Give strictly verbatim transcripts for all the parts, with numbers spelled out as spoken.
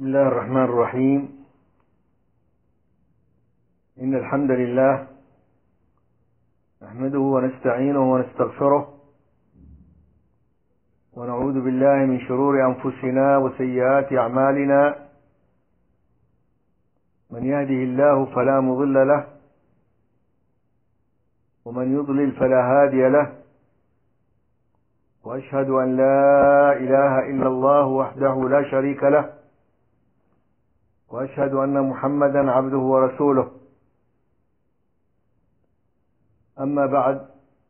بسم الله الرحمن الرحيم. إن الحمد لله نحمده ونستعينه ونستغفره ونعوذ بالله من شرور أنفسنا وسيئات أعمالنا. من يهده الله فلا مضل له ومن يضلل فلا هادي له، وأشهد أن لا إله إلا الله وحده لا شريك له، وأشهد أن محمدا عبده ورسوله. أما بعد،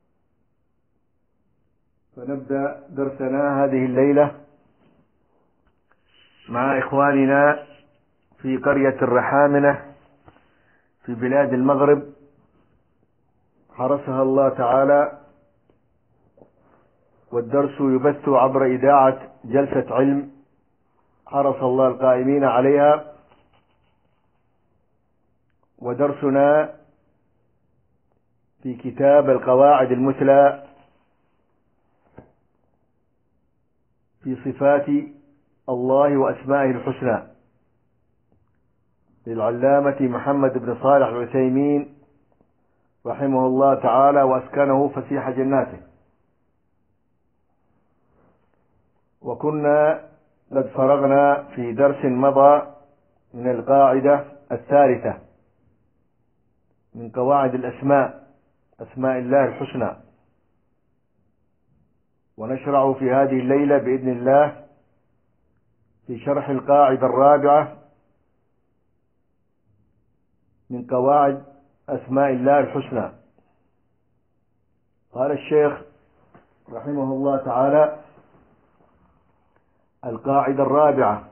فنبدأ درسنا هذه الليلة مع إخواننا في قرية الرحامنة في بلاد المغرب، حرسها الله تعالى، والدرس يبث عبر إذاعة جلسة علم حرس الله القائمين عليها. ودرسنا في كتاب القواعد المثلى في صفات الله وأسمائه الحسنى للعلامة محمد بن صالح العثيمين رحمه الله تعالى وأسكنه فسيح جناته. وكنا قد فرغنا في درس مضى من القاعدة الثالثة من قواعد الأسماء، أسماء الله الحسنى، ونشرع في هذه الليلة بإذن الله في شرح القاعدة الرابعة من قواعد أسماء الله الحسنى. قال الشيخ رحمه الله تعالى: القاعدة الرابعة: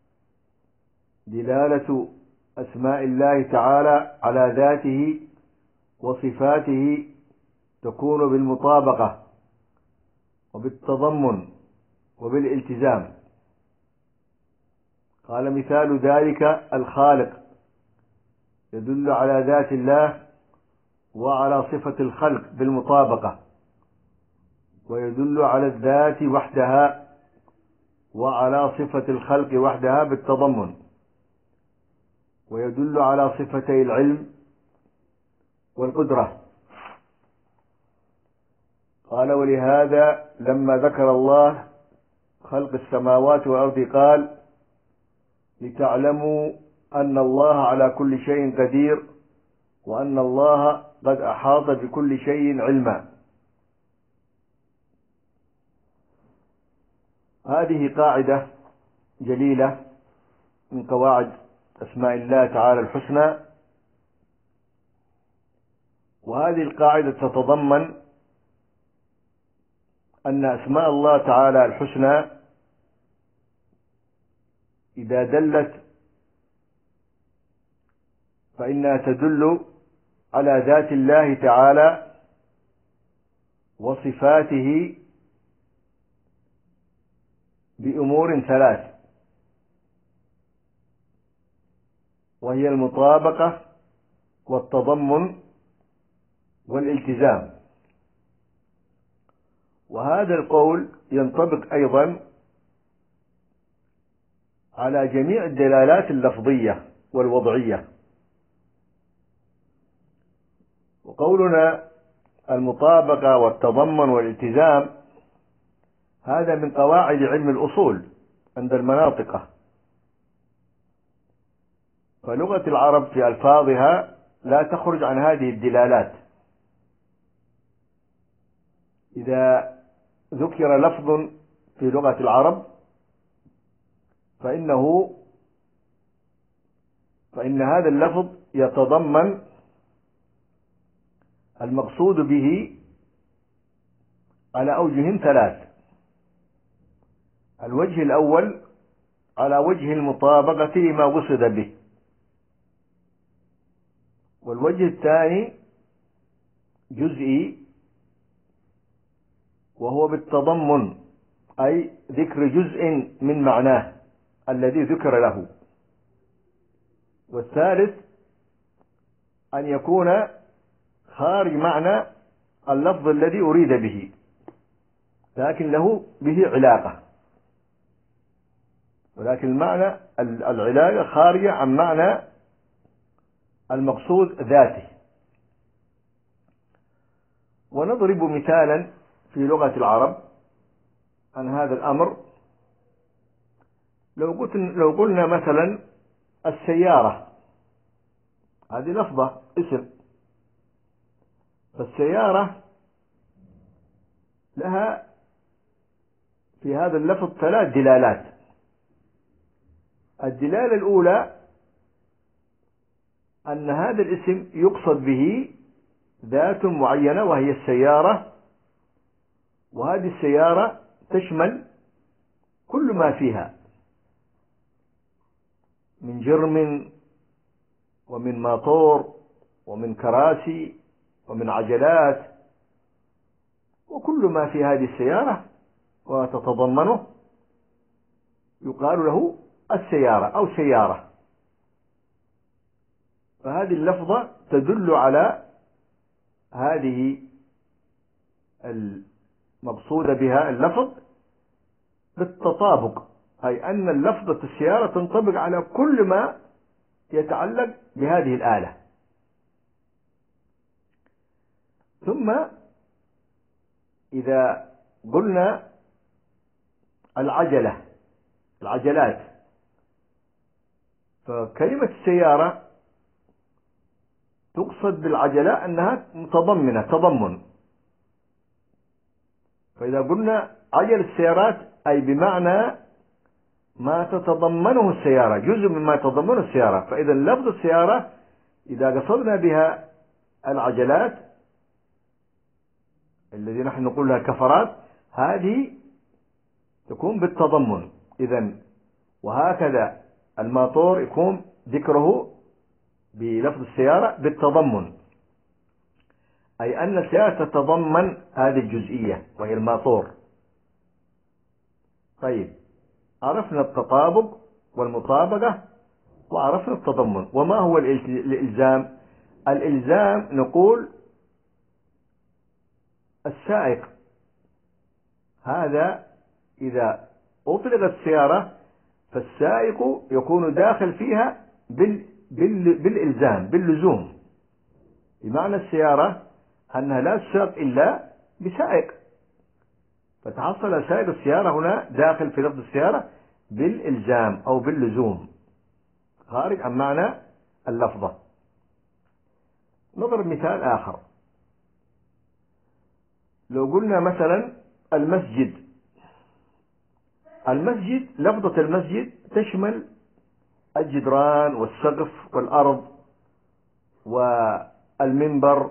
دلالة أسماء الله تعالى على ذاته وصفاته تكون بالمطابقة وبالتضمن وبالالتزام. قال: مثال ذلك الخالق يدل على ذات الله وعلى صفة الخلق بالمطابقة، ويدل على الذات وحدها وعلى صفة الخلق وحدها بالتضمن، ويدل على صفتي العلم والقدرة. قال: ولهذا لما ذكر الله خلق السماوات والأرض قال: لتعلموا أن الله على كل شيء قدير وأن الله قد أحاط بكل شيء علما. هذه قاعدة جليلة من قواعد أسماء الله تعالى الحسنى، وهذه القاعدة تتضمن أن أسماء الله تعالى الحسنى إذا دلت فإنها تدل على ذات الله تعالى وصفاته بأمور ثلاث، وهي المطابقة والتضمن والالتزام. وهذا القول ينطبق أيضا على جميع الدلالات اللفظية والوضعية. وقولنا المطابقة والتضمن والالتزام هذا من قواعد علم الأصول عند المناطق، فلغة العرب في ألفاظها لا تخرج عن هذه الدلالات. إذا ذكر لفظ في لغة العرب فإنه فإن هذا اللفظ يتضمن المقصود به على أوجه ثلاث. الوجه الأول على وجه المطابقة لما قصد به، والوجه الثاني جزئي وهو بالتضمن، أي ذكر جزء من معناه الذي ذكر له، والثالث أن يكون خارج معنى اللفظ الذي أريد به لكن له به علاقة. ولكن المعنى العلاقة خارجة عن معنى المقصود ذاته. ونضرب مثالا في لغة العرب عن هذا الأمر. لو قلت لو قلنا مثلا السيارة، هذه لفظة اسم، فالسيارة لها في هذا اللفظ ثلاث دلالات. الدلالة الأولى أن هذا الاسم يقصد به ذات معينة وهي السيارة، وهذه السيارة تشمل كل ما فيها من جرم ومن موتور ومن كراسي ومن عجلات، وكل ما في هذه السيارة وتتضمنه يقال له السيارة أو سيارة. فهذه اللفظة تدل على هذه المقصود بها اللفظ بالتطابق، أي أن اللفظة السيارة تنطبق على كل ما يتعلق بهذه الآلة. ثم إذا قلنا العجلة العجلات، فكلمة السيارة تقصد بالعجلة أنها متضمنة تضمن. فإذا قلنا عجل السيارات أي بمعنى ما تتضمنه السيارة، جزء مما تتضمنه السيارة. فإذا لفظ السيارة إذا قصدنا بها العجلات الذي نحن نقول لها كفرات، هذه تكون بالتضمن. إذن وهكذا الماطور يكون ذكره بلفظ السيارة بالتضمن، أي أن السيارة تتضمن هذه الجزئية وهي الماطور. طيب، عرفنا التطابق والمطابقة وعرفنا التضمن. وما هو الإلزام؟ الإلزام نقول السائق، هذا إذا أطلقت السيارة فالسائق يكون داخل فيها بال بال بالإلزام باللزوم، بمعنى السيارة أنها لا تساق إلا بسائق، فتحصل سائق السيارة هنا داخل في لفظ السيارة بالإلزام أو باللزوم، خارج عن معنى اللفظة. نضرب مثال آخر. لو قلنا مثلا المسجد، المسجد لفظة المسجد تشمل الجدران والسقف والأرض والمنبر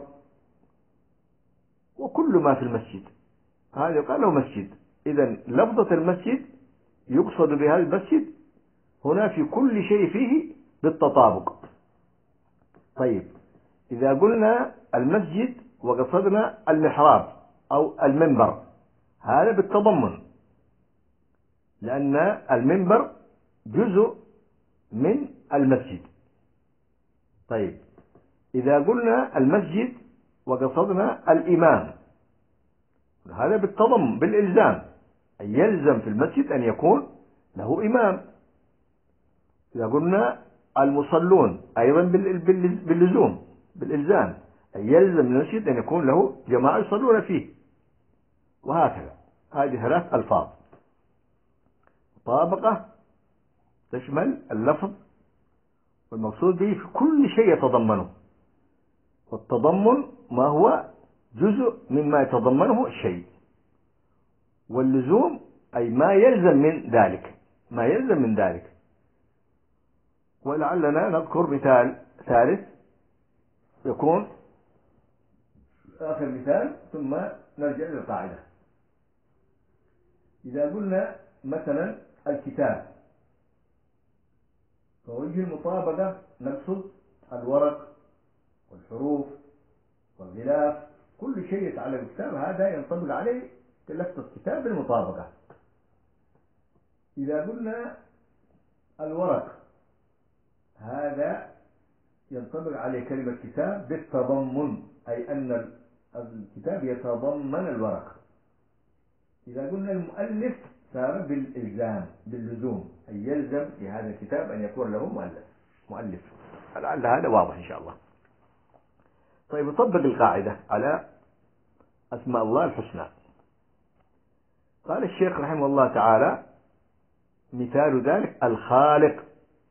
وكل ما في المسجد، هذا يقال له مسجد. إذن لفظة المسجد يقصد بهذا المسجد هنا في كل شيء فيه بالتطابق. طيب، إذا قلنا المسجد وقصدنا المحراب أو المنبر، هذا بالتضمن، لأن المنبر جزء من المسجد. طيب، إذا قلنا المسجد وقصدنا الإمام، هذا بالتضمن بالإلزام، أي يلزم في المسجد أن يكون له إمام. إذا قلنا المصلون أيضا باللزوم بالإلزام، أي يلزم المسجد أن يكون له جماعة يصلون فيه، وهكذا. هذه ثلاث ألفاظ. مطابقة تشمل اللفظ والمقصود به في كل شيء يتضمنه، والتضمن ما هو جزء مما يتضمنه الشيء، واللزوم أي ما يلزم من ذلك ما يلزم من ذلك. ولعلنا نذكر مثال ثالث يكون آخر مثال ثم نرجع للقاعدة. إذا قلنا مثلا الكتاب، فوجه المطابقة نقصد الورق والحروف والغلاف، كل شيء يتعلق بالكتاب هذا ينطبق عليه لفظ الكتاب بالمطابقة. إذا قلنا الورق، هذا ينطبق عليه كلمة كتاب بالتضمن، أي أن الكتاب يتضمن الورق. إذا قلنا المؤلف صار بالإلزام باللزوم، أي يلزم لهذا الكتاب أن يكون له مؤلف مؤلف. لعل هذا واضح إن شاء الله. طيب، نطبق القاعدة على أسماء الله الحسنى. قال الشيخ رحمه الله تعالى: مثال ذلك الخالق.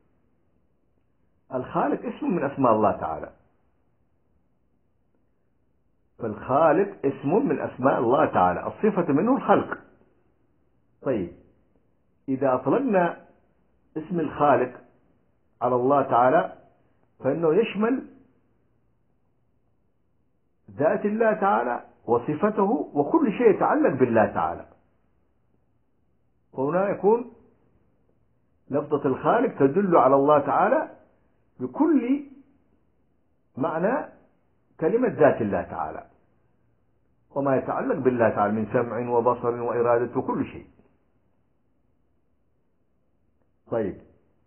الخالق اسم من أسماء الله تعالى، فالخالق اسم من أسماء الله تعالى، الصفة منه الخلق. طيب، إذا أطلقنا اسم الخالق على الله تعالى فإنه يشمل ذات الله تعالى وصفته وكل شيء يتعلق بالله تعالى. وهنا يكون لفظة الخالق تدل على الله تعالى بكل معنى كلمة ذات الله تعالى، وما يتعلق بالله تعالى من سمع وبصر وإرادة وكل شيء. طيب،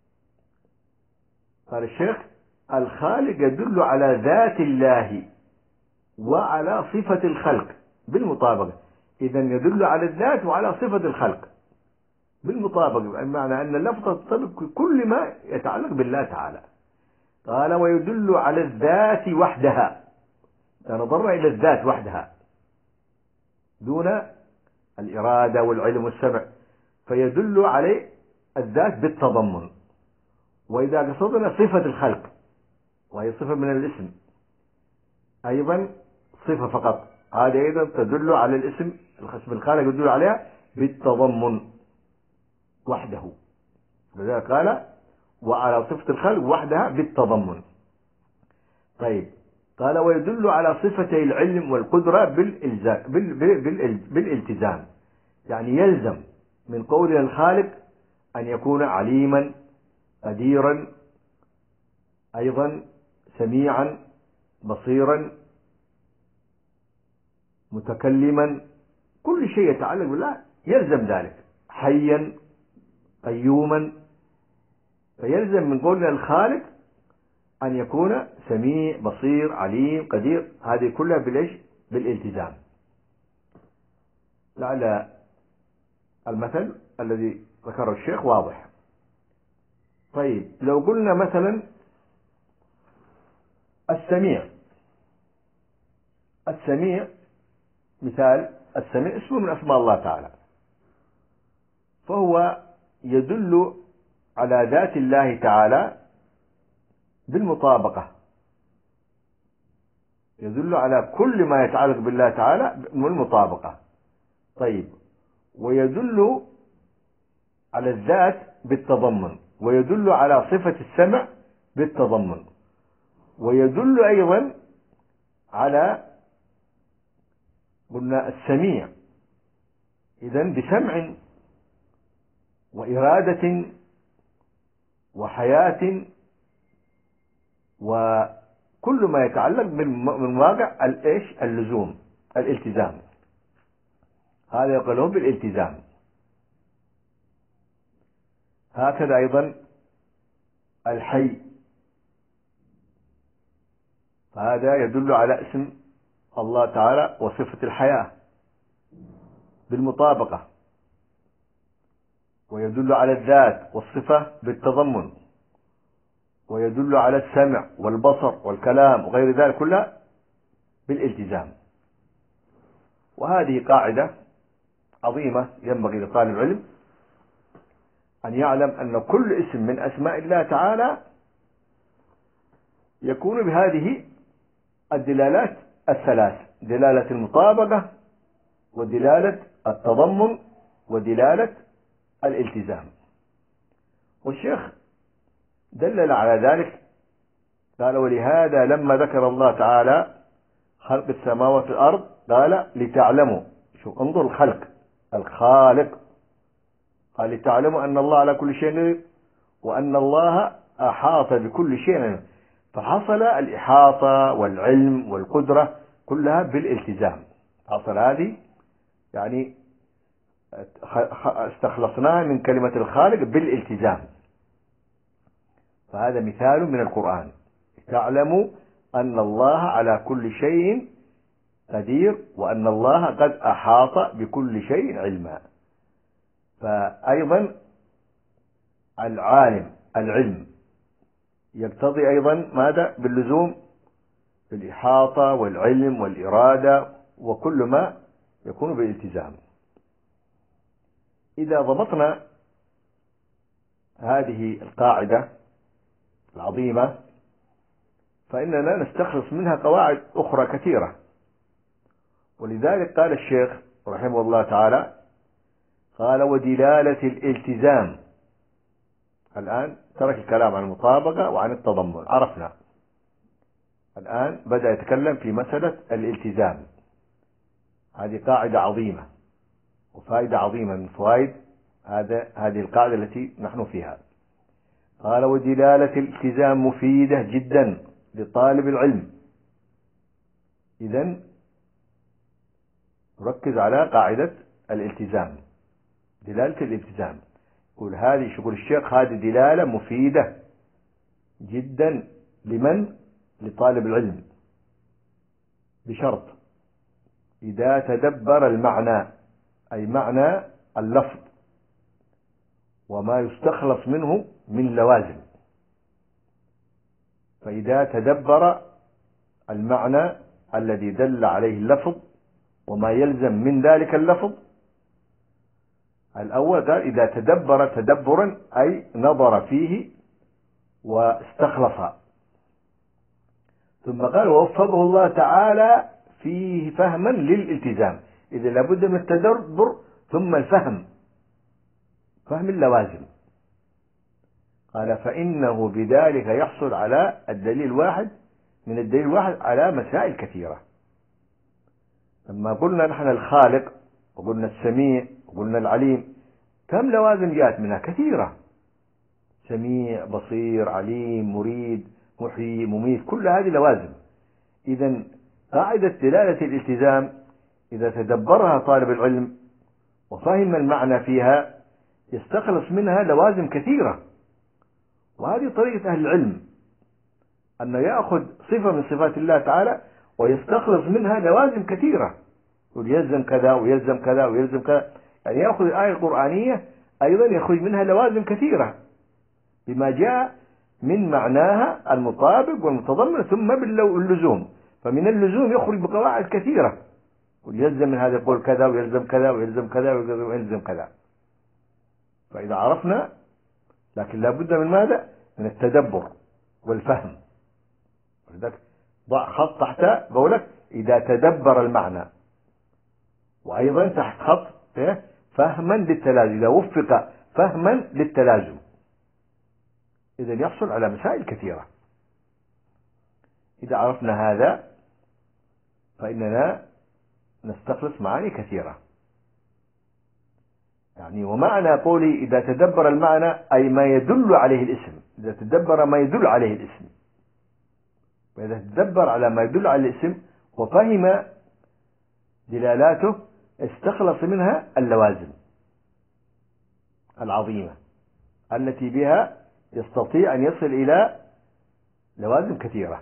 قال الشيخ: الخالق يدل على ذات الله وعلى صفة الخلق بالمطابقة. إذن يدل على الذات وعلى صفة الخلق بالمطابقة، بمعنى أن اللفظة تطابق كل ما يتعلق بالله تعالى. قال: ويدل على الذات وحدها، نظرنا إلى الذات وحدها دون الإرادة والعلم والسمع، فيدل عليه الذات بالتضمن. وإذا قصدنا صفة الخلق وهي صفة من الاسم أيضا صفة فقط، هذه أيضا تدل على الاسم الاسم الخالق يدل عليها بالتضمن وحده. لذلك قال: وعلى صفة الخلق وحدها بالتضمن. طيب، قال: ويدل على صفتي العلم والقدرة بالإلزام بالالتزام، يعني يلزم من قولنا الخالق أن يكون عليما قديرا، أيضا سميعا بصيرا متكلما، كل شيء يتعلق بالله يلزم ذلك، حيا قيوما. فيلزم من قولنا الخالق أن يكون سميع بصير عليم قدير، هذه كلها بالإيش؟ بالالتزام. لعل المثل الذي ذكره الشيخ واضح. طيب، لو قلنا مثلا السميع. السميع مثال: السميع اسم من أسماء الله تعالى، فهو يدل على ذات الله تعالى بالمطابقة، يدل على كل ما يتعلق بالله تعالى بالمطابقة. طيب، ويدل على الذات بالتضمن، ويدل على صفة السمع بالتضمن، ويدل أيضا على قلنا السميع إذن بسمع وإرادة وحياة وكل ما يتعلق من واقع الإيش؟ اللزوم، الالتزام. هذا يقولون بالالتزام. هكذا أيضا الحي، فهذا يدل على اسم الله تعالى وصفة الحياة بالمطابقة، ويدل على الذات والصفة بالتضمن، ويدل على السمع والبصر والكلام وغير ذلك كلها بالالتزام. وهذه قاعدة عظيمة ينبغي لطالب العلم أن يعلم أن كل اسم من أسماء الله تعالى يكون بهذه الدلالات الثلاث: دلالة المطابقة، ودلالة التضمن، ودلالة الالتزام. والشيخ دلل على ذلك، قال: ولهذا لما ذكر الله تعالى خلق السماوات والأرض قال: لتعلموا. شوف، انظر الخلق الخالق، قال: لتعلموا أن الله على كل شيء وأن الله أحاط بكل شيء. فحصل الإحاطة والعلم والقدرة كلها بالالتزام. حصل هذه يعني استخلصناها من كلمة الخالق بالالتزام. فهذا مثال من القرآن: تعلموا أن الله على كل شيء قدير وأن الله قد أحاط بكل شيء علما. فأيضا العالم العلم يقتضي أيضا ماذا؟ باللزوم بالإحاطة والعلم والإرادة وكل ما يكون بالالتزام. إذا ضبطنا هذه القاعدة العظيمة فإننا نستخلص منها قواعد أخرى كثيرة. ولذلك قال الشيخ رحمه الله تعالى قال ودلالة الالتزام. الآن ترك الكلام عن المطابقة وعن التضمن، عرفنا. الآن بدأ يتكلم في مسألة الالتزام. هذه قاعدة عظيمة وفائدة عظيمة من فوائد هذا هذه القاعدة التي نحن فيها. قال ودلالة الالتزام مفيدة جدا لطالب العلم. إذن ركز على قاعدة الالتزام، دلالة الالتزام. يقول هذه شغل الشيخ، هذه دلالة مفيدة جدا لمن؟ لطالب العلم، بشرط إذا تدبر المعنى، أي معنى اللفظ وما يستخلص منه من لوازم. فإذا تدبر المعنى الذي دل عليه اللفظ وما يلزم من ذلك اللفظ. الأول قال إذا تدبر تدبرا أي نظر فيه واستخلص. ثم قال ووفقه الله تعالى فيه فهما للالتزام. إذا لابد من التدبر ثم الفهم، فهم اللوازم. قال فإنه بذلك يحصل على الدليل الواحد من الدليل الواحد على مسائل كثيرة. لما قلنا نحن الخالق وقلنا السميع وقلنا العليم، كم لوازم جاءت منها؟ كثيرة. سميع، بصير، عليم، مريد، محيي، مميت، كل هذه لوازم. إذن قاعدة دلالة الالتزام إذا تدبرها طالب العلم وفهم المعنى فيها يستخلص منها لوازم كثيرة. وهذه طريقة أهل العلم، أنه يأخذ صفة من صفات الله تعالى ويستخلص منها لوازم كثيرة، ويلزم كذا ويلزم كذا ويلزم كذا. يعني يأخذ الآية القرآنية أيضا يأخذ منها لوازم كثيرة بما جاء من معناها المطابق والمتضمن، ثم باللزوم. فمن اللزوم يخرج بقواعد كثيرة، ويلزم من هذا يقول كذا ويلزم كذا ويلزم كذا ويلزم كذا. فإذا عرفنا، لكن لابد من ماذا؟ من التدبر والفهم. ولذلك ضع خط تحت قولك إذا تدبر المعنى، وأيضا تحت خط فهما للتلازم، إذا وفق فهما للتلازم إذن يحصل على مسائل كثيرة. إذا عرفنا هذا فإننا نستخلص معاني كثيرة. يعني ومعنى قولي إذا تدبر المعنى أي ما يدل عليه الاسم، إذا تدبر ما يدل عليه الاسم. وإذا تدبر على ما يدل على الاسم وفهم دلالاته استخلص منها اللوازم العظيمة التي بها يستطيع أن يصل إلى لوازم كثيرة.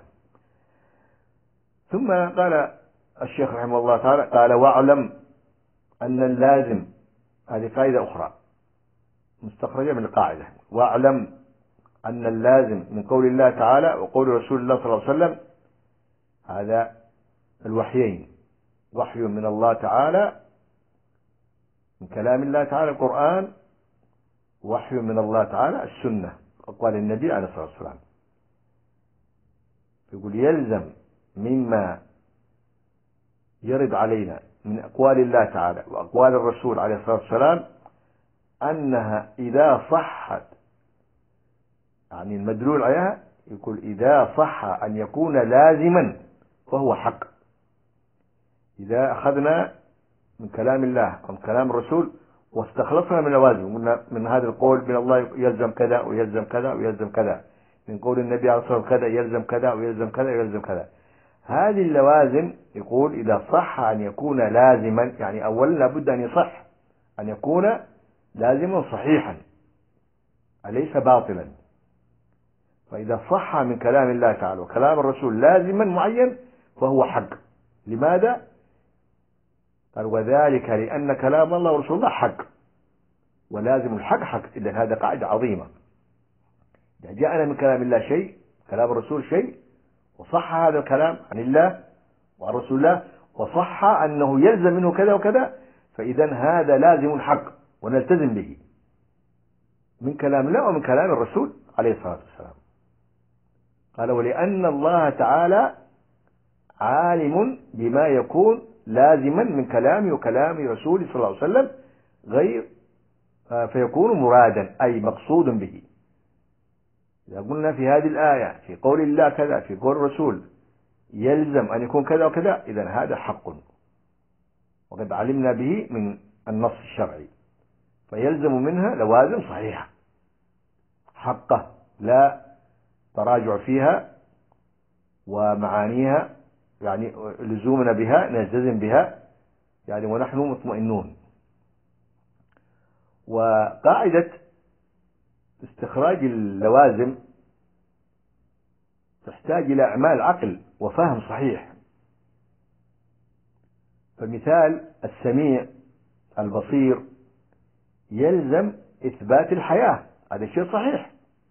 ثم قال الشيخ رحمه الله تعالى قال واعلم أن اللازم، هذه قاعدة أخرى مستخرجة من القاعدة، واعلم أن اللازم من قول الله تعالى وقول رسول الله صلى الله عليه وسلم، هذا الوحيين، وحي من الله تعالى من كلام الله تعالى القرآن، وحي من الله تعالى السنة أقوال النبي عليه الصلاة والسلام. يقول يلزم مما يرد علينا من أقوال الله تعالى وأقوال الرسول عليه الصلاة والسلام أنها إذا صحت، يعني المدلول عليها يقول إذا صح أن يكون لازما فهو حق. إذا أخذنا من كلام الله ومن كلام الرسول واستخلصنا من لوازم، قلنا من هذا القول من الله يلزم كذا ويلزم كذا ويلزم كذا، من قول النبي عليه الصلاة والسلام كذا يلزم كذا ويلزم كذا ويلزم كذا. هذه اللوازم يقول إذا صح أن يكون لازما، يعني أولا لابد أن يصح أن يكون لازما صحيحا أليس باطلا. فإذا صح من كلام الله تعالى وكلام الرسول لازما معين فهو حق. لماذا؟ قال وذلك لأن كلام الله ورسول الله حق. ولازم الحق حق. إذا هذا قاعدة عظيمة. إذا جاءنا من كلام الله شيء، كلام الرسول شيء، وصح هذا الكلام عن الله وعن رسول الله، وصح أنه يلزم منه كذا وكذا، فإذا هذا لازم الحق ونلتزم به من كلام الله ومن كلام الرسول عليه الصلاة والسلام. قال: ولأن الله تعالى عالم بما يكون لازما من كلامه وكلام رسوله صلى الله عليه وسلم غير فيكون مرادا، أي مقصود به. إذا قلنا في هذه الآية في قول الله كذا، في قول الرسول يلزم أن يكون كذا وكذا، إذا هذا حق وقد علمنا به من النص الشرعي، فيلزم منها لوازم صحيحة حقه لا تراجع فيها، ومعانيها يعني لزومنا بها نلتزم بها يعني ونحن مطمئنون. وقاعدة استخراج اللوازم تحتاج إلى أعمال عقل وفهم صحيح. فمثال السميع البصير يلزم إثبات الحياة، هذا شيء صحيح،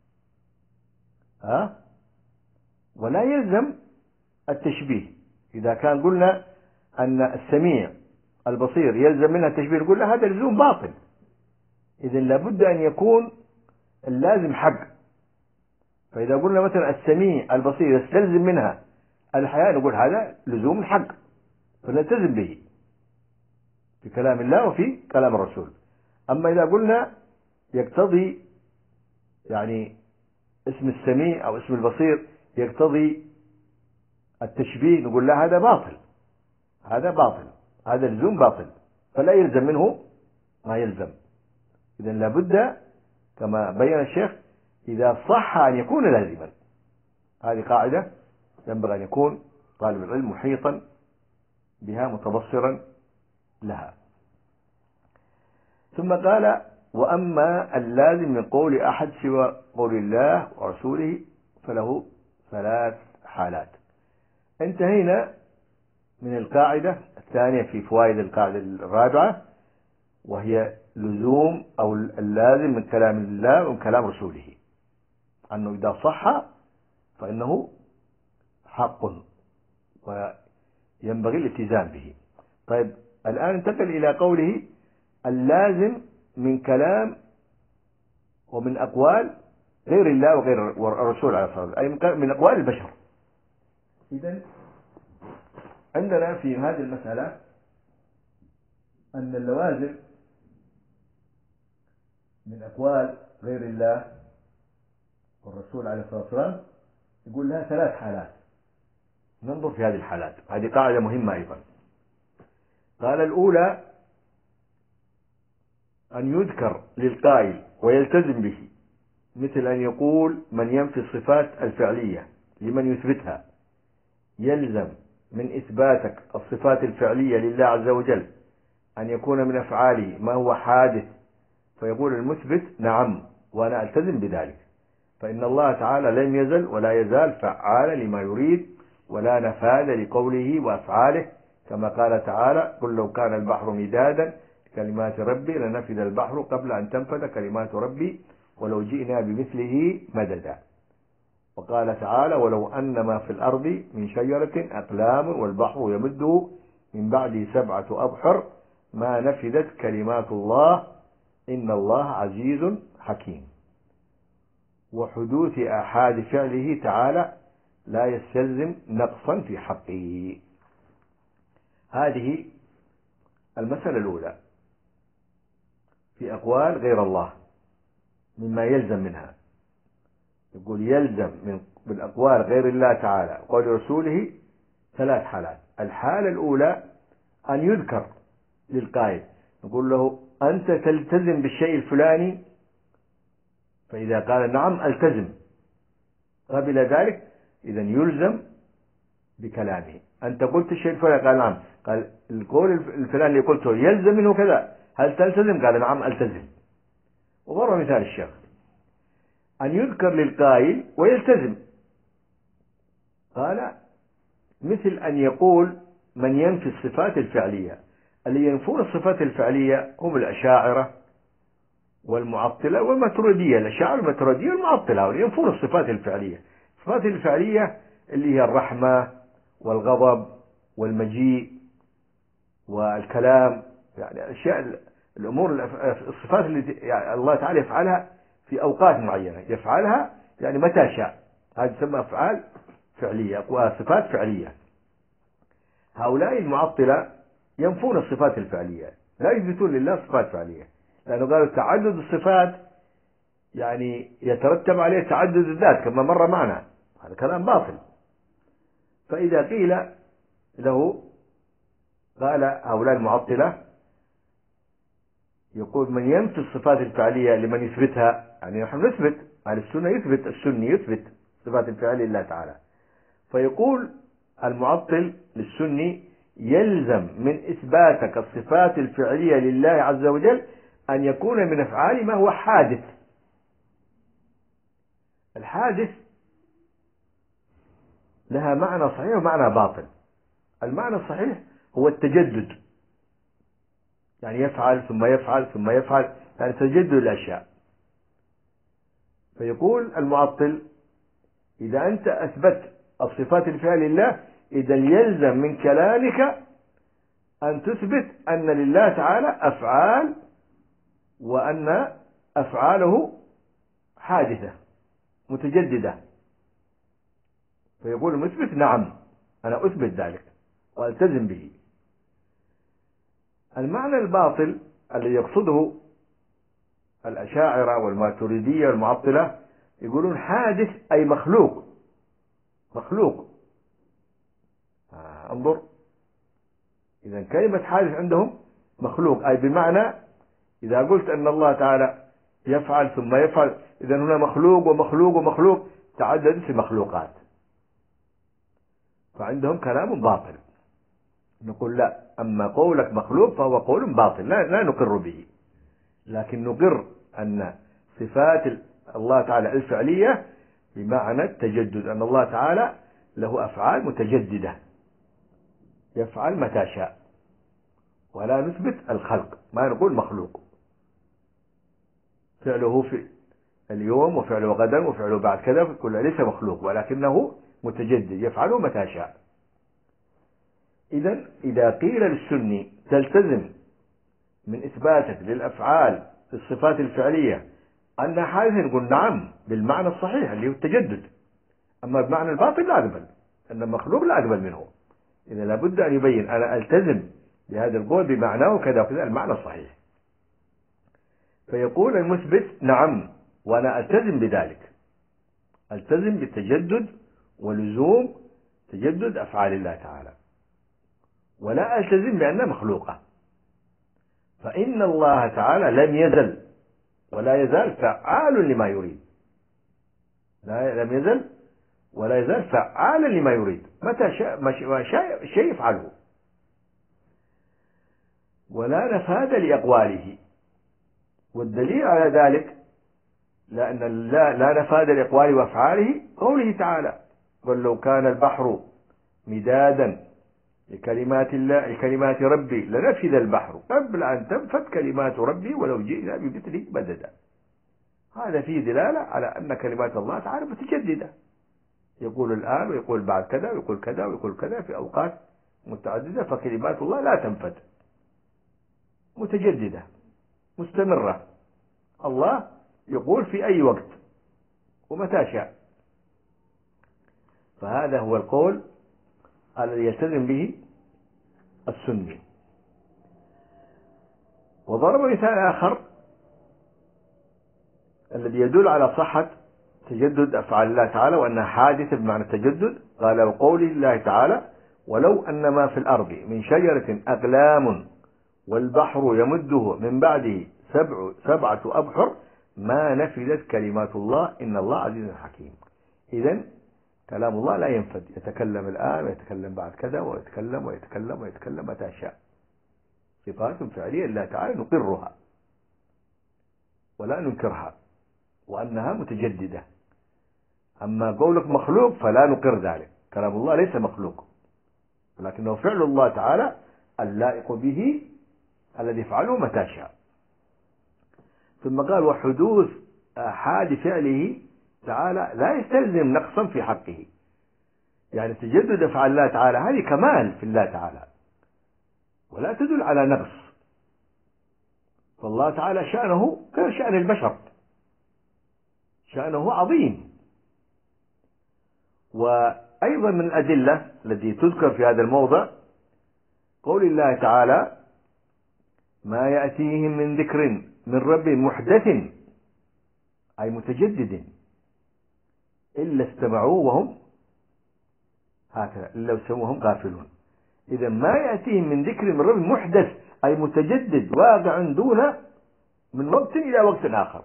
ها؟ ولا يلزم التشبيه. إذا كان قلنا أن السميع البصير يلزم منها التشبيه، قلنا هذا لزوم باطل. إذن لابد أن يكون اللازم حق. فإذا قلنا مثلا السميع البصير يستلزم منها الحياة، نقول هذا لزوم الحق فنلتزم به في كلام الله وفي كلام الرسول. أما إذا قلنا يقتضي يعني اسم السميع أو اسم البصير يقتضي التشبيه، نقول لا، هذا باطل، هذا باطل، هذا لزوم باطل، فلا يلزم منه ما يلزم. إذن لابد كما بين الشيخ إذا صح أن يكون لازما. هذه قاعدة ينبغي أن يكون طالب العلم محيطا بها متبصرا لها. ثم قال: وأما اللازم من قول أحد سوى قول الله ورسوله فله ثلاث حالات. انتهينا من القاعدة الثانية في فوائد القاعدة الرابعة، وهي لزوم أو اللازم من كلام الله ومن كلام رسوله، أنه إذا صح فإنه حق وينبغي الالتزام به. طيب الآن انتقل إلى قوله اللازم من كلام ومن أقوال غير الله وغير الرسول عليه الصلاة والسلام، أي من أقوال البشر. إذن عندنا في هذه المسألة أن اللوازم من أقوال غير الله والرسول عليه الصلاة والسلام يقول لها ثلاث حالات. ننظر في هذه الحالات، هذه قاعدة مهمة أيضا. قال: الأولى أن يذكر للقائل ويلتزم به، مثل أن يقول من ينفي الصفات الفعلية لمن يثبتها، يلزم من إثباتك الصفات الفعلية لله عز وجل أن يكون من أفعاله ما هو حادث، فيقول المثبت نعم وأنا ألتزم بذلك، فإن الله تعالى لم يزل ولا يزال فعالا لما يريد ولا نفاذ لقوله وأفعاله، كما قال تعالى: قل لو كان البحر مدادا كلمات ربي لنفذ البحر قبل أن تنفذ كلمات ربي ولو جئنا بمثله مددا. وقال تعالى: ولو أن ما في الأرض من شجرة أقلام والبحر يمده من بعده سبعة أبحر ما نفذت كلمات الله إن الله عزيز حكيم. وحدوث آحاد فعله تعالى لا يستلزم نقصا في حقه. هذه المسألة الأولى في أقوال غير الله مما يلزم منها. يقول يلزم من بالأقوال غير الله تعالى وقول رسوله ثلاث حالات. الحالة الأولى أن يذكر للقائل، نقول له أنت تلتزم بالشيء الفلاني، فإذا قال نعم ألتزم قبل ذلك، إذا يلزم بكلامه. أنت قلت الشيء الفلاني، قال نعم، قال القول الفلاني اللي قلته يلزم منه كذا، هل تلتزم؟ قال نعم ألتزم. وضرب مثال الشيخ أن يذكر للقائل ويلتزم، قال مثل أن يقول من ينفي الصفات الفعلية. اللي ينفون الصفات الفعلية هم الأشاعرة والمعطلة والماتريدية. الأشاعرة الماتريدية والمعطلة ينفون الصفات الفعلية. الصفات الفعلية اللي هي الرحمة والغضب والمجيء والكلام، يعني الأشياء الأمور الصفات اللي يعني الله تعالى يفعلها في أوقات معينة، يفعلها يعني متى شاء، هذه تسمى أفعال فعلية وصفات فعلية. هؤلاء المعطلة ينفون الصفات الفعلية، لا يثبتون لله صفات فعلية، لأنه قالوا تعدد الصفات يعني يترتب عليه تعدد الذات كما مر معنا، هذا كلام باطل. فإذا قيل له، قال هؤلاء المعطلة يقول من ينفي الصفات الفعلية لمن يثبتها، يعني نحن نثبت، أهل السنة يثبت، السني يثبت صفات الفعلية لله تعالى. فيقول المعطل للسني يلزم من إثباتك الصفات الفعلية لله عز وجل أن يكون من أفعال ما هو حادث. الحادث لها معنى صحيح ومعنى باطل. المعنى الصحيح هو التجدد، يعني يفعل ثم يفعل ثم يفعل، يعني تجدد الأشياء. فيقول المعطل إذا أنت أثبت الصفات الفعلية لله، إذا يلزم من كلامك أن تثبت أن لله تعالى أفعال، وأن أفعاله حادثة متجددة. فيقول المثبت نعم أنا أثبت ذلك وألتزم به. المعنى الباطل الذي يقصده الأشاعرة والماتريدية والمعطلة يقولون حادث أي مخلوق. مخلوق آه انظر، إذا كلمة حادث عندهم مخلوق، أي بمعنى إذا قلت أن الله تعالى يفعل ثم يفعل، إذا هنا مخلوق ومخلوق ومخلوق تعدد في مخلوقات. فعندهم كلام باطل. نقول لا، أما قولك مخلوق فهو قول باطل لا, لا نقر به، لكن نقر أن صفات الله تعالى الفعلية بمعنى التجدد، أن الله تعالى له أفعال متجددة يفعل متى شاء، ولا نثبت الخلق، ما نقول مخلوق فعله في اليوم وفعله غدا وفعله بعد كذا، كله ليس مخلوق ولكنه متجدد يفعله متى شاء. إذن إذا قيل للسني تلتزم من إثباتك للأفعال الصفات الفعلية أنها حادثة، نقول نعم بالمعنى الصحيح اللي هو التجدد، أما بمعنى الباطل لا أقبل، أن المخلوق لا أقبل منه. إذا لابد أن يبين أنا ألتزم بهذا القول بمعناه كذا وكذا المعنى الصحيح. فيقول المثبت نعم وأنا ألتزم بذلك، ألتزم بالتجدد ولزوم تجدد أفعال الله تعالى، ولا ألتزم بأنها مخلوقة، فإن الله تعالى لم يزل ولا يزال فعال لما يريد، لا لم يزل ولا يزال فعالا لما يريد، متى شاء ما شاء شيء يفعله، ولا نفاذ لأقواله. والدليل على ذلك لأن لا, لا نفاذ لأقواله وأفعاله قوله تعالى قل لو كان البحر مدادا لكلمات الله لكلمات ربي لنفذ البحر قبل أن تنفذ كلمات ربي ولو جئنا بمثله مددا. هذا فيه دلالة على أن كلمات الله تعالى متجددة، يقول الآن ويقول بعد كذا ويقول كذا ويقول كذا في أوقات متعددة، فكلمات الله لا تنفذ متجددة مستمرة، الله يقول في أي وقت ومتى شاء. فهذا هو القول الذي يلتزم به السني. وضرب مثال آخر الذي يدل على صحة تجدد أفعال الله تعالى وأنها حادثة بمعنى التجدد، قال وقوله الله تعالى ولو أن ما في الأرض من شجرة أقلام والبحر يمده من بعده سبع سبعة أبحر ما نفذت كلمات الله إن الله عزيز حكيم. إذن كلام الله لا ينفذ، يتكلم الآن ويتكلم بعد كذا ويتكلم ويتكلم ويتكلم متى شاء. صفات فعلية لله تعالى نقرها ولا ننكرها وأنها متجددة. أما قولك مخلوق فلا نقر ذلك، كلام الله ليس مخلوق ولكنه فعل الله تعالى اللائق به الذي يفعله متى شاء. ثم قال وحدوث حال فعله تعالى لا يستلزم نقصا في حقه. يعني تجدد أفعال الله تعالى هذه كمال في الله تعالى ولا تدل على نقص. فالله تعالى شأنه كشأن البشر، شأنه عظيم. وأيضا من الأدلة التي تذكر في هذا الموضع قول الله تعالى ما يأتيهم من ذكر من رب محدث أي متجدد إلا استمعوه وهم هكذا إلا استمعوهم غافلون. إذا ما يأتيهم من ذكر من رب محدث أي متجدد واقع دون من وقت إلى وقت آخر.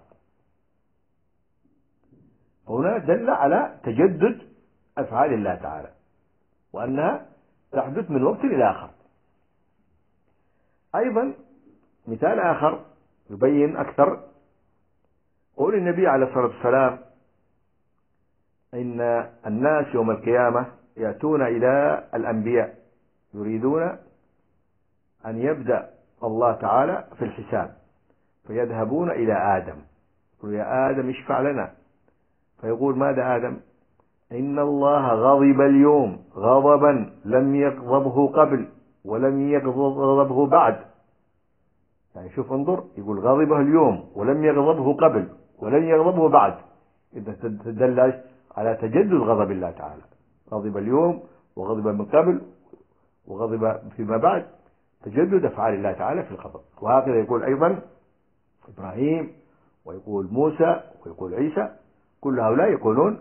هنا دل على تجدد أفعال الله تعالى وأنها تحدث من وقت إلى آخر. أيضا مثال آخر يبين أكثر قول النبي عليه الصلاة والسلام إن الناس يوم القيامة يأتون إلى الأنبياء يريدون أن يبدأ الله تعالى في الحساب فيذهبون إلى آدم يقول يا آدم اشفع لنا، فيقول ماذا آدم؟ إن الله غضب اليوم غضبا لم يغضبه قبل ولم يغضبه بعد. يعني شوف انظر، يقول غضبه اليوم ولم يغضبه قبل ولم يغضبه بعد. إذا تدل على تجدد غضب الله تعالى، غضب اليوم وغضب من قبل وغضب فيما بعد، تجدد أفعال الله تعالى في الغضب. وهكذا يقول أيضا إبراهيم ويقول موسى ويقول عيسى، كل هؤلاء يقولون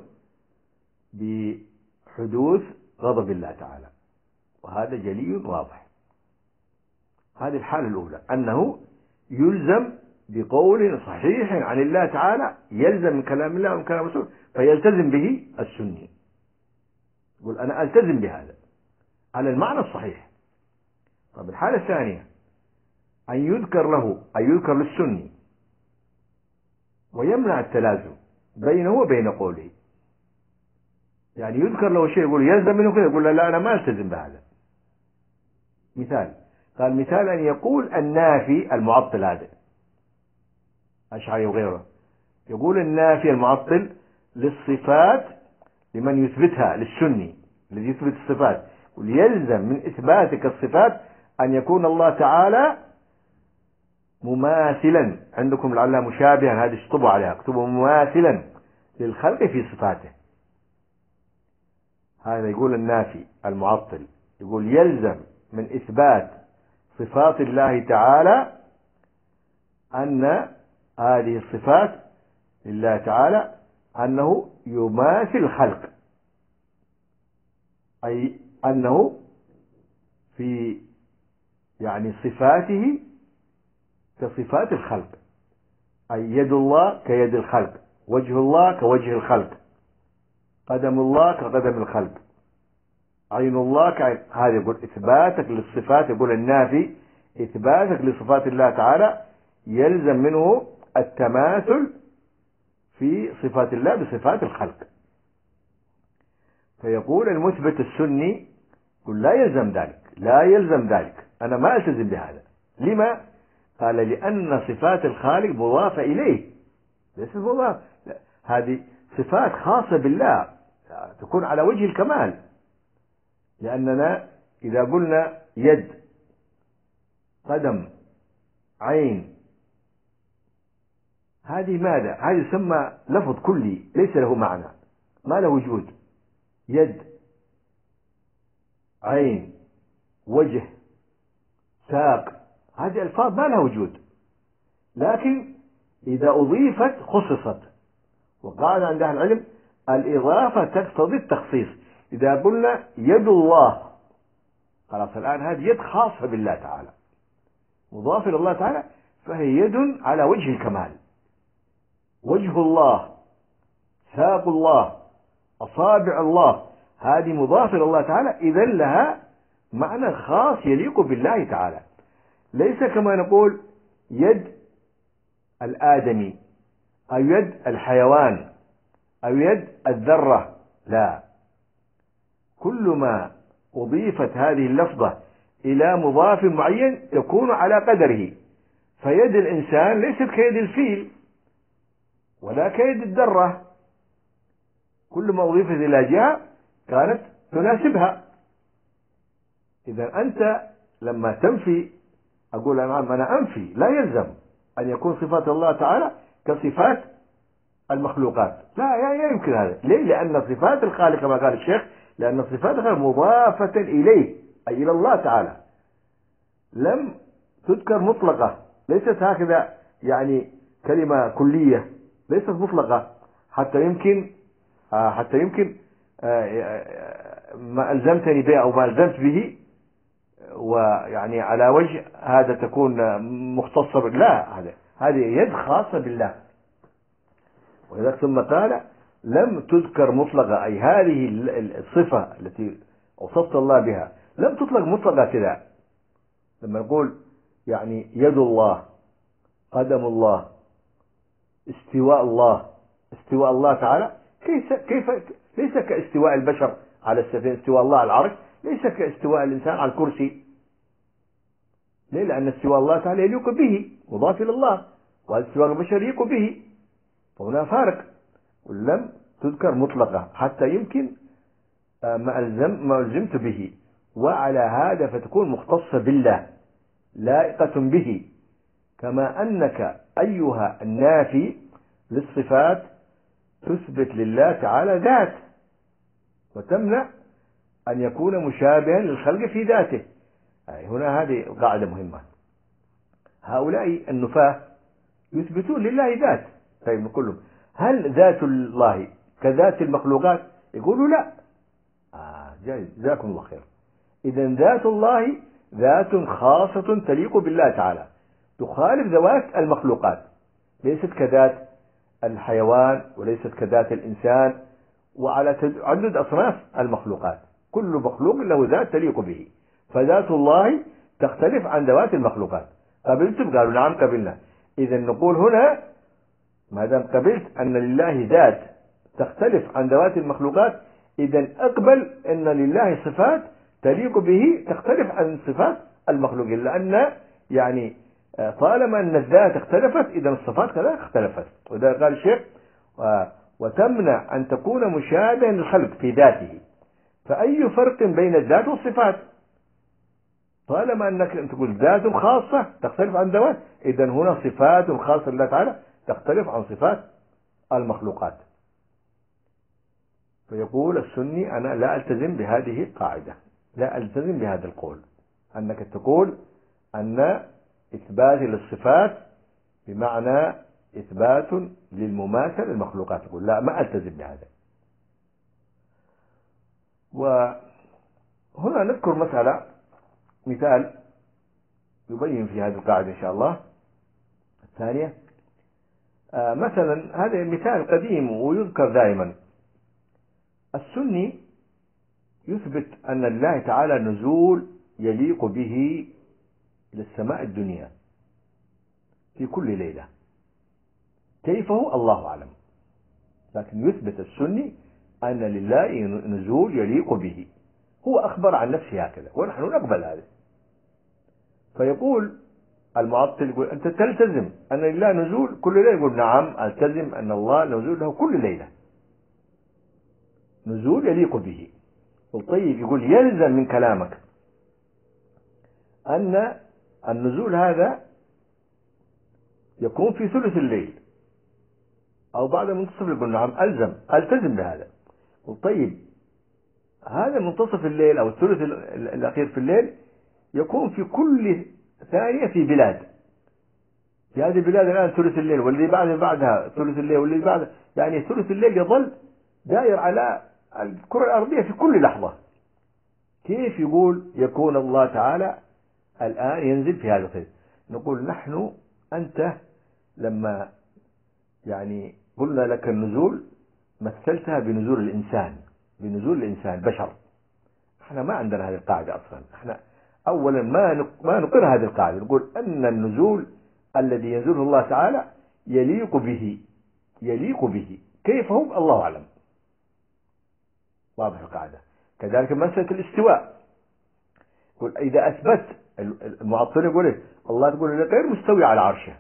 بحدوث غضب الله تعالى، وهذا جلي واضح. هذه الحالة الأولى أنه يلزم بقول صحيح عن الله تعالى، يلزم من كلام الله ومن كلام رسوله فيلتزم به السني، يقول أنا ألتزم بهذا على المعنى الصحيح. طب الحالة الثانية أن يذكر له أن يذكر للسني ويمنع التلازم بينه وبين قوله. يعني يذكر له شيء يقول يلزم منه كذا، يقول لا, لا أنا ما ألتزم بهذا. مثال قال مثال أن يقول النافي المعطل هذا أشعري وغيره، يقول النافي المعطل للصفات لمن يثبتها للسني الذي يثبت الصفات، يلزم من إثباتك الصفات أن يكون الله تعالى مماثلا، عندكم لعلها مشابها هذه اشطبوا عليها اكتبوا مماثلا للخلق في صفاته. هذا يقول النافي المعطل، يقول يلزم من إثبات صفات الله تعالى أن هذه الصفات لله تعالى أنه يماثل الخلق، أي أنه في يعني صفاته كصفات الخلق، أي يد الله كيد الخلق، وجه الله كوجه الخلق، قدم الله كقدم الخلق، عين الله كعين. هذا يقول إثباتك للصفات، يقول النافي إثباتك لصفات الله تعالى يلزم منه التماثل في صفات الله بصفات الخلق. فيقول المثبت السني يقول لا يلزم ذلك، لا يلزم ذلك، أنا ما ألتزم بهذا. لما؟ قال لأن صفات الخالق مضافة إليه، ليست مضافة، هذه صفات خاصة بالله تكون على وجه الكمال. لأننا إذا قلنا يد قدم عين، هذه ماذا؟ هذه يسمى لفظ كلي ليس له معنى، ما له وجود. يد عين وجه ساق، هذه ألفاظ ما لها وجود، لكن إذا أضيفت خصصت. وقال عند أهل العلم الإضافة تقتضي التخصيص. إذا قلنا يد الله خلاص الآن هذه يد خاصة بالله تعالى مضافة إلى الله تعالى، فهي يد على وجه الكمال. وجه الله، ساق الله، أصابع الله، هذه مضافة إلى الله تعالى، إذن لها معنى خاص يليق بالله تعالى، ليس كما نقول يد الآدمي أو يد الحيوان أو يد الذرة. لا، كل ما أضيفت هذه اللفظة إلى مضاف معين تكون على قدره، فيد الإنسان ليست كيد الفيل ولا كيد الدرة، كل ما أضيفت إلى جهة كانت تناسبها. إذا أنت لما تنفي، أقول نعم أنا أنفي، لا يلزم أن يكون صفات الله تعالى كصفات المخلوقات، لا لا يمكن هذا. ليه؟ لأن صفات الخالق كما قال الشيخ، لأن صفات الخالق مضافة إليه أي إلى الله تعالى، لم تذكر مطلقة، ليست هكذا يعني كلمة كلية، ليست مطلقة حتى يمكن آه حتى يمكن آه ما ألزمتني به أو ما ألزمت به، ويعني على وجه هذا تكون مختصة بالله، هذا هذه يد خاصة بالله. ولذلك ثم قال لم تذكر مطلقة، أي هذه الصفة التي وصفت الله بها لم تطلق مطلقة كذا. لما نقول يعني يد الله، قدم الله، استواء الله، استواء الله تعالى كيف كيف ليس كاستواء البشر على السفينة، استواء الله على العرش ليس كاستواء الإنسان على الكرسي. ليه؟ لأن استواء الله تعالى يليق به، مضاف إلى الله، واستواء البشر يليق به، فهنا فارق. ولم تذكر مطلقة حتى يمكن ما ألزم ما ألزمت به، وعلى هذا فتكون مختصة بالله لائقة به، كما أنك أيها النافي للصفات تثبت لله تعالى ذات، وتمنع أن يكون مشابها للخلق في ذاته. هنا هذه قاعدة مهمة. هؤلاء النفاة يثبتون لله ذات، طيب نقول لهم هل ذات الله كذات المخلوقات؟ يقولوا لا. آه جايز، جزاكم الله خير. إذا ذات الله ذات خاصة تليق بالله تعالى، تخالف ذوات المخلوقات، ليست كذات الحيوان وليست كذات الإنسان، وعلى تعدد أصناف المخلوقات، كل مخلوق له ذات تليق به، فذات الله تختلف عن ذوات المخلوقات. قبلتم؟ قالوا نعم قبلنا. إذا نقول هنا ما دام قبلت أن لله ذات تختلف عن ذوات المخلوقات، إذا أقبل أن لله صفات تليق به تختلف عن صفات المخلوقين، لأن يعني طالما أن الذات اختلفت إذا الصفات كذلك اختلفت. وذا قال الشيخ وتمنع أن تكون مشابها للخلق في ذاته، فأي فرق بين الذات والصفات؟ طالما أنك تقول ذات خاصة تختلف عن ذوات، إذا هنا صفات خاصة لله تعالى تختلف عن صفات المخلوقات. فيقول السني أنا لا ألتزم بهذه القاعدة، لا ألتزم بهذا القول، أنك تقول أن إثبات للصفات بمعنى إثبات للمماثل المخلوقات، تقول لا ما ألتزم بهذا. وهنا نذكر مسألة مثال يبين في هذه القاعدة إن شاء الله الثانية. آه مثلا هذا مثال قديم ويذكر دائما. السني يثبت أن الله تعالى نزول يليق به إلى السماء الدنيا في كل ليلة، كيف هو الله أعلم، لكن يثبت السني أن لله نزول يليق به، هو أخبر عن نفسه هكذا ونحن نقبل هذا. فيقول المعطل يقول أنت تلتزم أن لله نزول كل ليلة، يقول نعم ألتزم أن الله نزول له كل ليلة، نزول يليق به. طيب يقول يلزم من كلامك أن النزول هذا يكون في ثلث الليل أو بعد منتصف الليل، يقول نعم ألزم ألتزم بهذا. طيب هذا منتصف الليل أو الثلث الأخير في الليل يكون في كل ثانية في بلاد، في هذه البلاد الآن ثلث الليل، واللي بعد بعدها ثلث الليل، واللي بعد يعني ثلث الليل يظل دائر على الكرة الأرضية في كل لحظة. كيف يقول يكون الله تعالى الآن ينزل في هذا الخير؟ نقول نحن أنت لما يعني قلنا لك النزول مثلتها بنزول الإنسان، بنزول الإنسان بشر. احنا ما عندنا هذه القاعدة أصلا، احنا أولا ما ما نقر هذه القاعدة، نقول أن النزول الذي ينزله الله تعالى يليق به، يليق به، كيف هو الله أعلم. واضح القاعدة. كذلك مسألة الاستواء، يقول إذا أثبت المعطل يقول إيه؟ الله تقول غير مستوي على عرشه.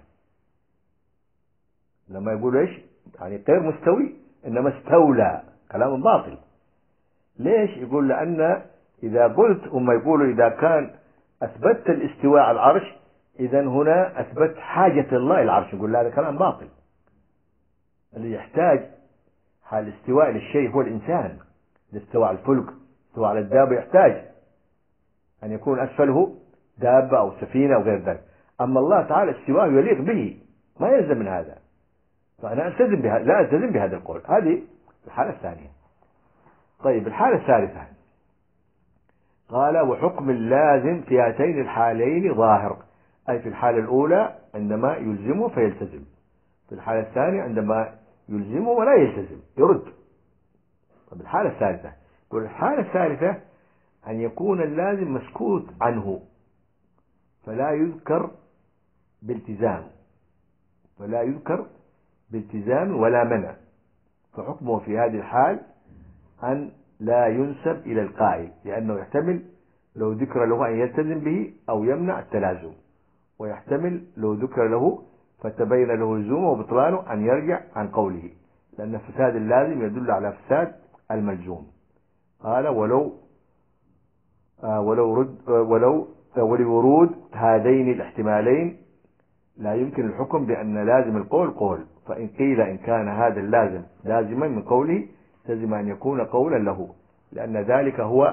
لما يقول إيش؟ يعني غير مستوي إنما استولى، كلام باطل. ليش؟ يقول لأن إذا قلت، هم يقولوا إذا كان أثبتت الاستواء على العرش إذا هنا أثبت حاجة الله إلى العرش. يقول هذا كلام باطل. اللي يحتاج حال الاستواء للشيء هو الإنسان. الاستواء على الفلك، الاستواء على الدابة، يحتاج أن يكون أسفله دابة أو سفينة أو غير ذلك. أما الله تعالى استواء يليق به، ما يلزم من هذا. فأنا ألتزم بها، لا ألتزم بهذا القول. هذه الحالة الثانية. طيب الحالة الثالثة قال وحكم اللازم في هاتين الحالين ظاهر، أي في الحالة الأولى عندما يلزمه فيلتزم، في الحالة الثانية عندما يلزمه ولا يلتزم يرد. طيب الحالة الثالثة يقول الحالة الثالثة أن يكون اللازم مسكوت عنه فلا يذكر بالتزام، فلا يذكر بالتزام ولا منع، فحكمه في هذه الحال أن لا ينسب إلى القائل، لأنه يحتمل لو ذكر له أن يلتزم به أو يمنع التلازم، ويحتمل لو ذكر له فتبين له لزومه وبطلانه أن يرجع عن قوله، لأن فساد اللازم يدل على فساد الملزوم. قال ولو آه ولو رد آه ولو آه ولورود هذين الاحتمالين لا يمكن الحكم بأن لازم القول قول، فإن قيل إن كان هذا اللازم لازما من قوله لازم أن يكون قولا له، لأن ذلك هو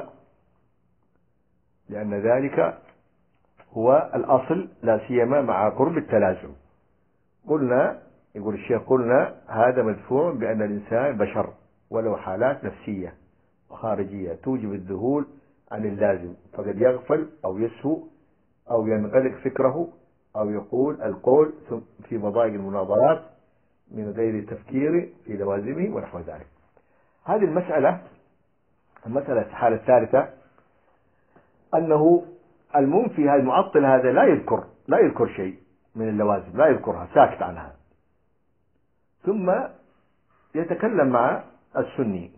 لأن ذلك هو الأصل، لا سيما مع قرب التلازم. قلنا، يقول الشيخ، قلنا هذا مدفوع بأن الإنسان بشر ولو حالات نفسية وخارجية توجب الذهول عن اللازم، فقد يغفل أو يسهو أو ينغلق فكره أو يقول القول في مضايق المناظرات من غير تفكير في لوازمه ونحو ذلك. هذه المسألة المسألة الحالة الثالثة أنه المنفي هذا المعطل هذا لا يذكر لا يذكر شيء من اللوازم، لا يذكرها، ساكت عنها، ثم يتكلم مع السني،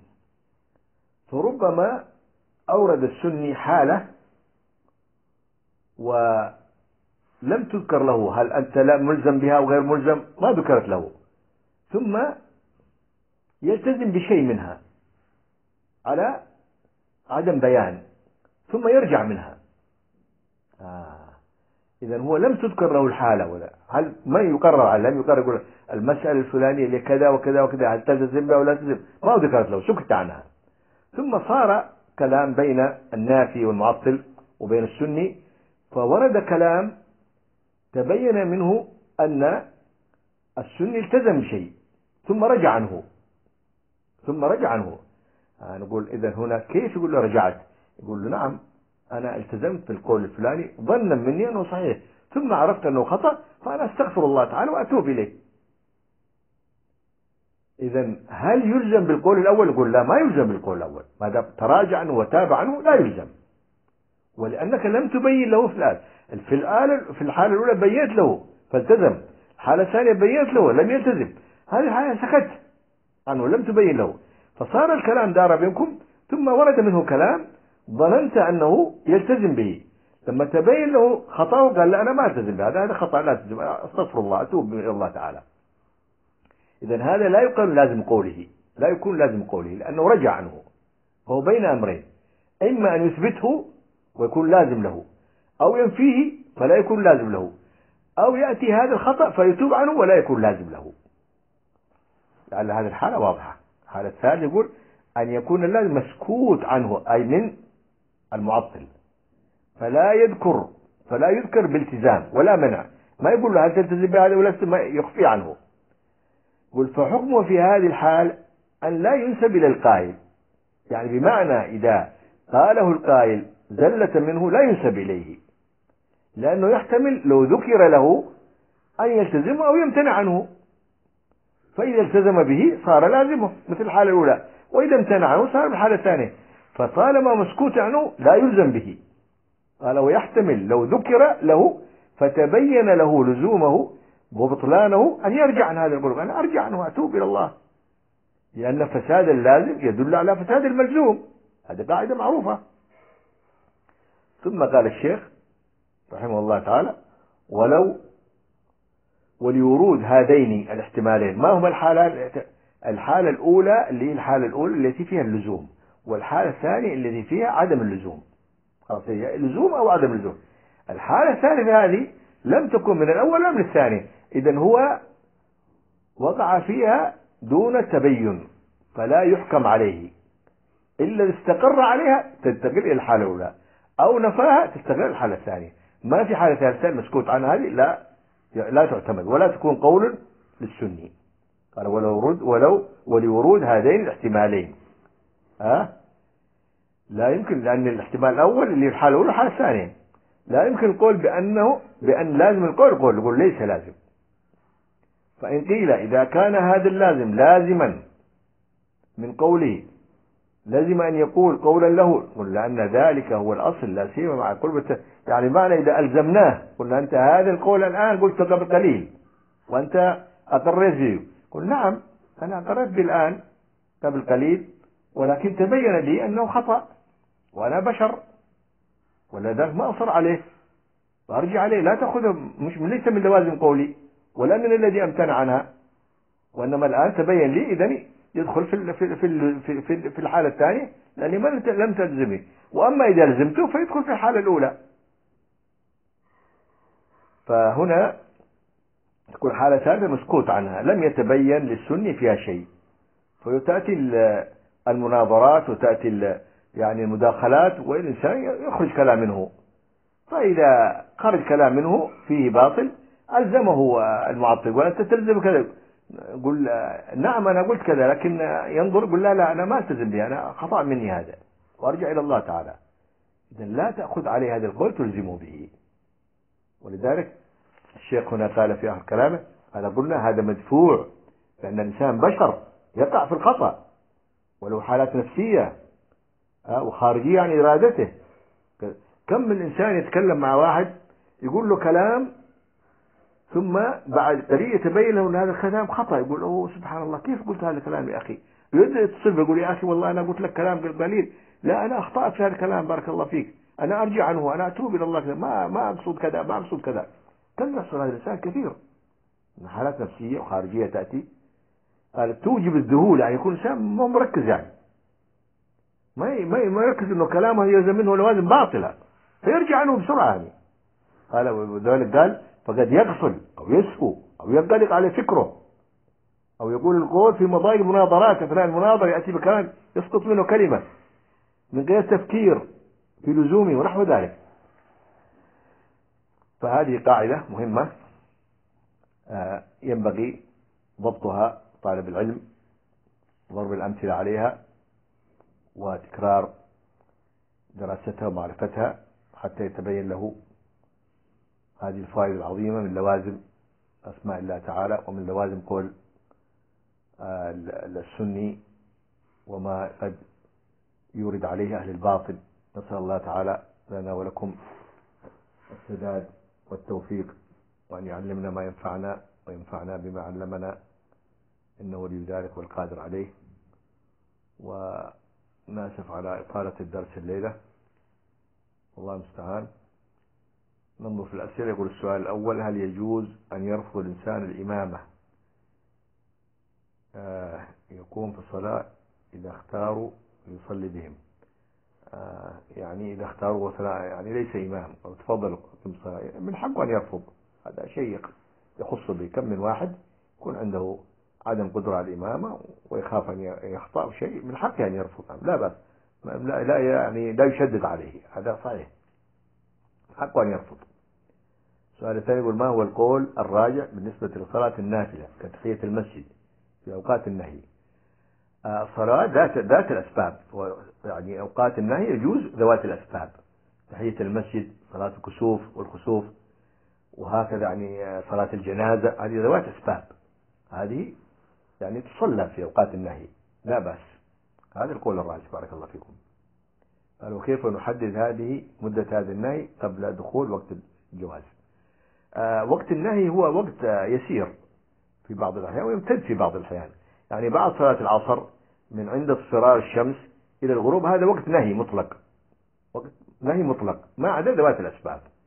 فربما أورد السني حالة ولم تذكر له هل أنت لا ملزم بها وغير ملزم، ما ذكرت له، ثم يلتزم بشيء منها على عدم بيان ثم يرجع منها. آه. إذا هو لم تذكر له الحالة، ولا هل ما يقرر على لم يقرر يقول المسألة الفلانية اللي كذا وكذا وكذا هل تلتزم بها ولا تلتزم، ما ذكرت له، سكت عنها. ثم صار كلام بين النافي والمعطل وبين السني، فورد كلام تبين منه أن السني التزم بشيء ثم رجع عنه ثم رجع عنه آه نقول إذا هنا كيف يقول له رجعت؟ يقول له نعم أنا التزمت بالقول الفلاني ظنا مني أنه صحيح، ثم عرفت أنه خطأ فأنا أستغفر الله تعالى وأتوب إليه. إذا هل يلزم بالقول الأول؟ يقول لا، ما يلزم بالقول الأول، ما دام تراجع عنه وتاب عنه لا يلزم، ولأنك لم تبين له في الآن في الآن في الحالة الأولى بينت له فالتزم، الحالة الثانية بينت له لم يلتزم، هذه الحالة سكت عنه لم تبين له، فصار الكلام دار بينكم، ثم ورد منه كلام ظننت أنه يلتزم به، لما تبين له خطأه قال لا أنا ما ألتزم بهذا، هذا خطأ لا ألتزم، أستغفر الله أتوب إلى الله تعالى. إذا هذا لا يقال لازم قوله، لا يكون لازم قوله، لأنه رجع عنه، فهو بين أمرين، إما أن يثبته ويكون لازم له، أو ينفيه فلا يكون لازم له، أو يأتي هذا الخطأ فيتوب عنه ولا يكون لازم له. لعل هذه الحالة واضحة. الحالة الثالثة يقول أن يكون اللازم مسكوت عنه، أي من المعطل، فلا يذكر فلا يذكر بالتزام ولا منع، ما يقول له هل تلتزم بهذا ولا ما يخفي عنه. يقول فحكمه في هذه الحال أن لا ينسب إلى القائل، يعني بمعنى إذا قاله القائل زلة منه لا ينسب إليه، لأنه يحتمل لو ذكر له أن يلتزم أو يمتنع عنه، فإذا التزم به صار لازمه مثل الحالة الأولى، وإذا امتنع عنه صار بالحالة الثانية، فطالما مسكوت عنه لا يلزم به. قال ويحتمل لو ذكر له فتبين له لزومه وبطلانه أن يرجع عن هذا القول، أنا أرجع عنه وأتوب إلى الله، لأن فساد اللازم يدل على فساد الملزوم، هذه قاعدة معروفة. ثم قال الشيخ رحمه الله تعالى: ولو ولورود هذين الاحتمالين. ما هما الحالة؟ الحالة الأولى اللي هي الحالة الأولى التي فيها اللزوم، والحالة الثانية التي فيها عدم اللزوم. خلاص، هي لزوم أو عدم اللزوم. الحالة الثالثة هذه لم تكن من الأول ولا من الثاني، إذن هو وقع فيها دون تبين، فلا يحكم عليه إلا إذا استقر عليها تنتقل إلى الحالة الأولى، أو نفاها تستقر إلى الحالة الثانية. ما في حالة ثالثة مسكوت عنها، هذه لا لا تعتمد ولا تكون قول للسني. قال: ولو رد ولو ولورود هذين الاحتمالين. ها لا يمكن، لأن الاحتمال الأول اللي الحالة الأولى الحالة الثانية لا يمكن القول بأنه بأن لازم القول القول يقول ليس لازم. فإن قيل إذا كان هذا اللازم لازما من قوله لازم أن يقول قولا له، قل لأن ذلك هو الأصل لا سيما مع قرب. يعني معنى إذا ألزمناه قلنا أنت هذا القول الآن قلت قبل قليل وأنت أقريت به، قل نعم أنا أقريت به الآن قبل قليل، ولكن تبين لي أنه خطأ وأنا بشر، ولذلك ما أصر عليه وأرجع عليه. لا تأخذه، مش من ليس من لوازم قولي ولا من الذي أمتنع عنها، وإنما الآن تبين لي إذن يدخل في في في في في الحالة الثانية لأني ما لم تلزمه، وأما إذا لزمته فيدخل في الحالة الأولى. فهنا تكون حالة ثالثة مسكوت عنها لم يتبين للسني فيها شيء، فتأتي المناظرات وتأتي يعني المداخلات والإنسان يخرج كلام منه، فإذا خرج كلام منه فيه باطل ألزمه المعطل: وأنت تلزم كذا. قل نعم أنا قلت كذا، لكن ينظر يقول لا لا أنا ما التزم به، أنا خطأ مني هذا، وأرجع إلى الله تعالى. إذن لا تأخذ عليه هذا القول تلزمه به. ولذلك الشيخ هنا قال في آخر كلامه: أنا قلنا هذا مدفوع، لأن الإنسان بشر يقع في الخطأ ولو حالات نفسية وخارجية عن إرادته. كم من إنسان يتكلم مع واحد يقول له كلام ثم بعد قليل يتبين له أن هذا الكلام خطأ، يقول: أوه سبحان الله كيف قلت هذا الكلام يا أخي؟ يبدأ يتصل يقول: يا أخي والله أنا قلت لك كلام قليل، لا أنا أخطأت في هذا الكلام بارك الله فيك، أنا أرجع عنه، أنا أتوب إلى الله كذا، ما ما أقصد كذا ما أقصد كذا. كم يحصل هذا الإنسان كثير من حالات نفسية وخارجية تأتي قال توجب الذهول، يعني يكون إنسان ما مركز، يعني ما ما ما يركز إنه كلامه يلزم منه لوازم باطلة فيرجع عنه بسرعة. يعني قال وذلك قال فقد يغفل أو يسهو أو ينطلق على فكره أو يقول القول في مضايق المناظرات، أثناء المناظرة يأتي بكلام يسقط منه كلمة من غير تفكير في لزومه ونحو ذلك. فهذه قاعدة مهمة ينبغي ضبطها طالب العلم، ضرب الأمثلة عليها وتكرار دراستها ومعرفتها حتى يتبين له هذه الفائدة العظيمة من لوازم أسماء الله تعالى ومن لوازم قول السني وما قد يورد عليه أهل الباطل. نسأل الله تعالى لنا ولكم السداد والتوفيق، وأن يعلمنا ما ينفعنا وينفعنا بما علمنا، إنه ولي ذلك والقادر عليه. وناسف على إطالة الدرس الليلة، والله المستعان. ننظر في الأسئلة. يقول السؤال الأول: هل يجوز أن يرفض الإنسان الإمامة آه يقوم في الصلاة إذا اختاروا يصلي بهم؟ آه يعني إذا اختاروا وثناء يعني ليس إمام أو تفضل من حقه أن يرفض، هذا شيء يخص به. كم من واحد يكون عنده عدم قدرة على الإمامة ويخاف أن يخطأ شيء، من حقه أن يرفض، لا بأس، لا, لا يعني لا يشدد عليه، هذا صحيح، حقه أن يرفض. السؤال الثاني يقول: ما هو القول الراجع بالنسبة لصلاة النافلة كتحية المسجد في أوقات النهي؟ الصلاة ذات ذات الأسباب، يعني أوقات النهي يجوز ذوات الأسباب، تحية المسجد، صلاة الكسوف والخسوف، وهكذا يعني صلاة الجنازة، هذه ذوات أسباب، هذه يعني تصلى في أوقات النهي لا بأس. هذا القول الراجح بارك الله فيكم. قالوا: كيف نحدد هذه مدة هذا النهي قبل دخول وقت الجواز؟ آه وقت النهي هو وقت آه يسير في بعض الأحيان ويمتد في بعض الأحيان، يعني بعد صلاة العصر من عند اصفرار الشمس إلى الغروب هذا وقت نهي مطلق، وقت نهي مطلق ما عدا ذوات الأسباب.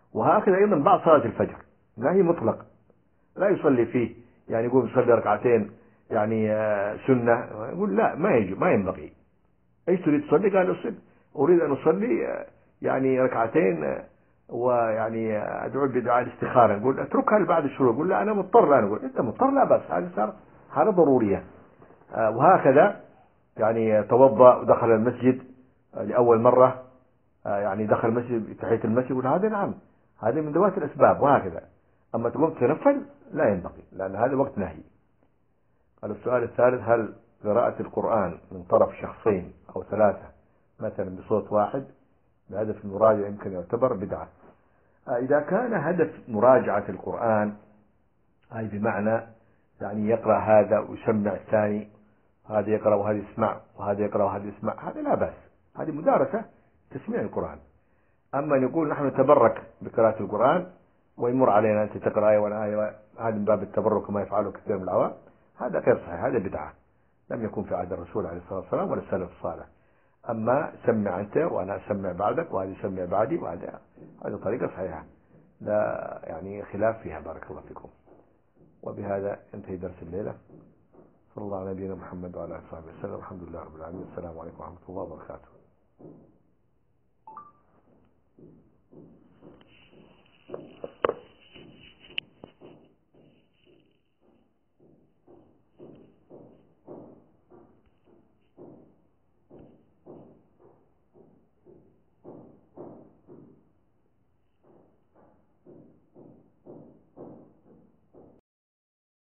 وهكذا أيضا بعد صلاة الفجر، ما هي مطلق، لا يصلي فيه يعني يقول يصلي ركعتين يعني سنة، يقول لا ما يجب ما ينبغي. ايش تريد تصلي؟ قال أصلي اريد ان اصلي يعني ركعتين ويعني ادعو بدعاء الاستخاره، نقول اتركها بعد الشروق، يقول لا انا مضطر، انا اقول انت مضطر لا بس هذه صار حاله ضروريه. وهكذا يعني توضا ودخل المسجد لاول مره، يعني دخل المسجد تحيه المسجد، يقول هذا نعم هذه من ذوات الاسباب، وهكذا. اما تقوم تنفل لا ينبغي، لان هذا وقت نهي. قال السؤال الثالث: هل قراءة القرآن من طرف شخصين أو ثلاثة مثلا بصوت واحد بهدف المراجعة يمكن يعتبر بدعة؟ إذا كان هدف مراجعة القرآن أي بمعنى يعني يقرأ هذا ويسمع الثاني، هذا يقرأ وهذا يسمع وهذا يقرأ وهذا يسمع، هذا لا بأس، هذه مدارسة تسميع القرآن. أما نقول نحن نتبرك بقراءة القرآن ويمر علينا أنت تقرأ آية وأنا آية، هذا من باب التبرك وما يفعله كثير من العوام، هذا غير صحيح، هذا بدعة لم يكن في عهد الرسول عليه الصلاة والسلام ولا السلف الصالح. أما سمع أنت وأنا أسمع بعدك وهذا يسمع بعدي، وهذا هذه طريقة صحيحة لا يعني خلاف فيها. بارك الله فيكم. وبهذا ينتهي درس الليلة. صلى الله على نبينا محمد وعلى آله وصحبه وسلم. الحمد لله رب العالمين. السلام عليكم ورحمة الله وبركاته.